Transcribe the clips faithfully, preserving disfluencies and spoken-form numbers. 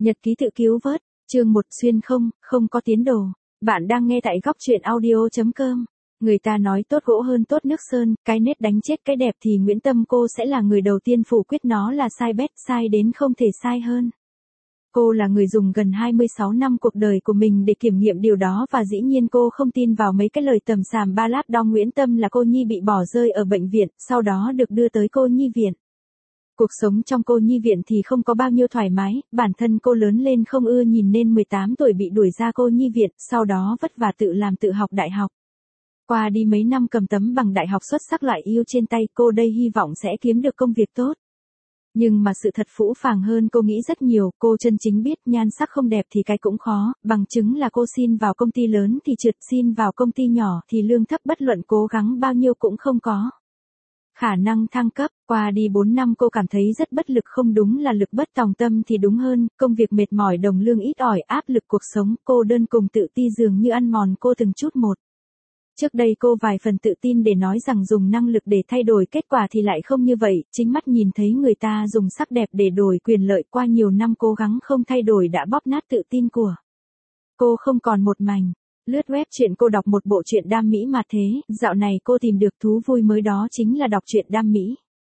Nhật ký tự cứu vớt, chương một xuyên không, không có tiến đồ. Bạn đang nghe tại góc truyện audio.com. Người ta nói tốt gỗ hơn tốt nước sơn, cái nết đánh chết cái đẹp thì Nguyễn Tâm cô sẽ là người đầu tiên phủ quyết nó là sai bét, sai đến không thể sai hơn. Cô là người dùng gần hai mươi sáu năm cuộc đời của mình để kiểm nghiệm điều đó và dĩ nhiên cô không tin vào mấy cái lời tầm xàm ba láp đong Nguyễn Tâm là cô Nhi bị bỏ rơi ở bệnh viện, sau đó được đưa tới cô Nhi viện. Cuộc sống trong cô Nhi viện thì không có bao nhiêu thoải mái, bản thân cô lớn lên không ưa nhìn nên mười tám tuổi bị đuổi ra cô Nhi viện, sau đó vất vả tự làm tự học đại học. Qua đi mấy năm cầm tấm bằng đại học xuất sắc loại yêu trên tay, cô đây hy vọng sẽ kiếm được công việc tốt. Nhưng mà sự thật phũ phàng hơn cô nghĩ rất nhiều, cô chân chính biết nhan sắc không đẹp thì cái cũng khó, bằng chứng là cô xin vào công ty lớn thì trượt, xin vào công ty nhỏ thì lương thấp, bất luận cố gắng bao nhiêu cũng không có khả năng thăng cấp. Qua đi bốn năm cô cảm thấy rất bất lực, không đúng là lực bất tòng tâm thì đúng hơn, công việc mệt mỏi, đồng lương ít ỏi, áp lực cuộc sống, cô đơn cùng tự ti dường như ăn mòn cô từng chút một. Trước đây cô vài phần tự tin để nói rằng dùng năng lực để thay đổi kết quả thì lại không như vậy, chính mắt nhìn thấy người ta dùng sắc đẹp để đổi quyền lợi, qua nhiều năm cố gắng không thay đổi đã bóp nát tự tin của cô không còn một mảnh. Lướt web chuyện cô đọc một bộ truyện đam mỹ mà thế, dạo này cô tìm được thú vui mới đó chính là đọc truyện đam mỹ.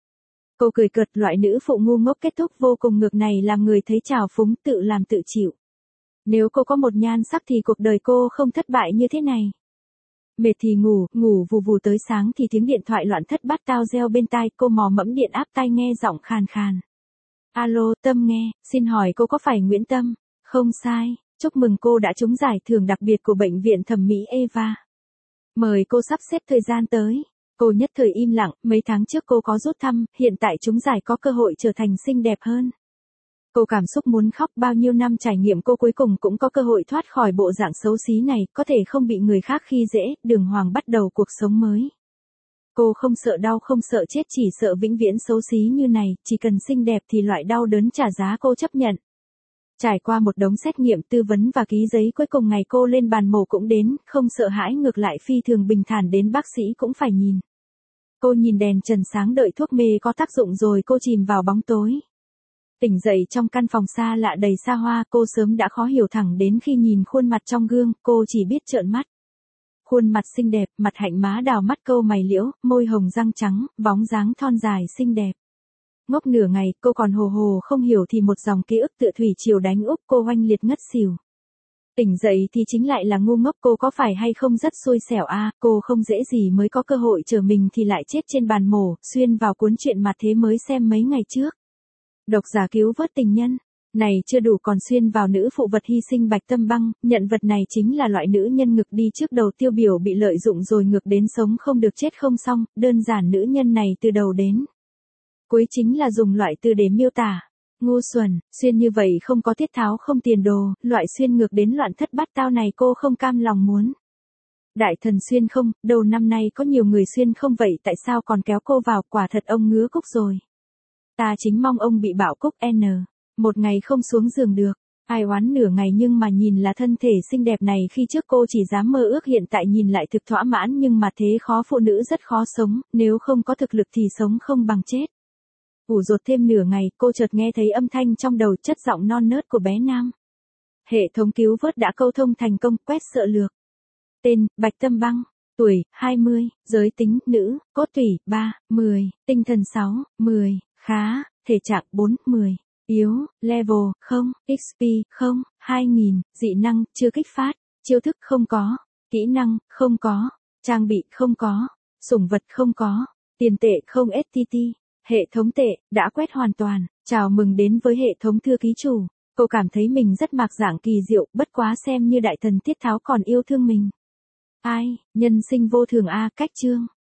Cô cười cợt, loại nữ phụ ngu ngốc kết thúc vô cùng ngược này làm người thấy trào phúng, tự làm tự chịu. Nếu cô có một nhan sắc thì cuộc đời cô không thất bại như thế này. Mệt thì ngủ, ngủ vù vù tới sáng thì tiếng điện thoại loạn thất bát tao reo bên tai, cô mò mẫm điện áp tai nghe giọng khàn khàn. Alo, Tâm nghe, xin hỏi cô có phải Nguyễn Tâm? Không sai. Chúc mừng cô đã trúng giải thưởng đặc biệt của Bệnh viện Thẩm mỹ Eva. Mời cô sắp xếp thời gian tới. Cô nhất thời im lặng, mấy tháng trước cô có rút thăm, hiện tại trúng giải có cơ hội trở thành xinh đẹp hơn. Cô cảm xúc muốn khóc, bao nhiêu năm trải nghiệm cô cuối cùng cũng có cơ hội thoát khỏi bộ dạng xấu xí này, có thể không bị người khác khi dễ, đường hoàng bắt đầu cuộc sống mới. Cô không sợ đau, không sợ chết, chỉ sợ vĩnh viễn xấu xí như này, chỉ cần xinh đẹp thì loại đau đớn trả giá cô chấp nhận. Trải qua một đống xét nghiệm, tư vấn và ký giấy, cuối cùng ngày cô lên bàn mổ cũng đến, không sợ hãi, ngược lại phi thường bình thản, đến bác sĩ cũng phải nhìn. Cô nhìn đèn trần sáng đợi thuốc mê có tác dụng rồi cô chìm vào bóng tối. Tỉnh dậy trong căn phòng xa lạ đầy xa hoa, cô sớm đã khó hiểu, thẳng đến khi nhìn khuôn mặt trong gương, cô chỉ biết trợn mắt. Khuôn mặt xinh đẹp, mặt hạnh má đào, mắt câu mày liễu, môi hồng răng trắng, bóng dáng thon dài xinh đẹp. Ngốc nửa ngày, cô còn hồ hồ không hiểu thì một dòng ký ức tựa thủy triều đánh úp cô oanh liệt ngất xỉu. Tỉnh dậy thì chính lại là ngu ngốc, cô có phải hay không rất xui xẻo a, à, cô không dễ gì mới có cơ hội trở mình thì lại chết trên bàn mổ, xuyên vào cuốn truyện mà thế mới xem mấy ngày trước. Độc giả cứu vớt tình nhân. Này chưa đủ còn xuyên vào nữ phụ vật hy sinh Bạch Tâm Băng, nhận vật này chính là loại nữ nhân ngực đi trước đầu tiêu biểu bị lợi dụng rồi ngược đến sống không được chết không xong, đơn giản nữ nhân này từ đầu đến cuối chính là dùng loại từ để miêu tả. Ngu xuẩn, xuyên như vậy không có tiết tháo, không tiền đồ, loại xuyên ngược đến loạn thất bát tao này cô không cam lòng muốn. Đại thần xuyên không, đầu năm nay có nhiều người xuyên không vậy tại sao còn kéo cô vào, quả thật ông ngứa cúc rồi. Ta chính mong ông bị bạo cúc N. Một ngày không xuống giường được. Ai oán nửa ngày nhưng mà nhìn là thân thể xinh đẹp này khi trước cô chỉ dám mơ ước, hiện tại nhìn lại thực thỏa mãn, nhưng mà thế khó, phụ nữ rất khó sống, nếu không có thực lực thì sống không bằng chết. Ủ rột thêm nửa ngày, cô chợt nghe thấy âm thanh trong đầu, chất giọng non nớt của bé Nam. Hệ thống cứu vớt đã câu thông thành công, quét sợ lược. Tên, Bạch Tâm Băng. Tuổi, hai mươi. Giới tính, nữ. Cốt tủy, ba, mười. Tinh thần sáu, mười. Khá. Thể trạng bốn, mười. Yếu, level, không. ích pê, không. hai nghìn. Dị năng, chưa kích phát. Chiêu thức, không có. Kỹ năng, không có. Trang bị, không có. Sủng vật, không có. Tiền tệ, không ét tê tê. Hệ thống tệ, đã quét hoàn toàn. Chào mừng đến với hệ thống thư ký chủ. Cô cảm thấy mình rất mạc dạng kỳ diệu, bất quá xem như đại thần tiết tháo còn yêu thương mình. Ai, nhân sinh vô thường a, cách chương.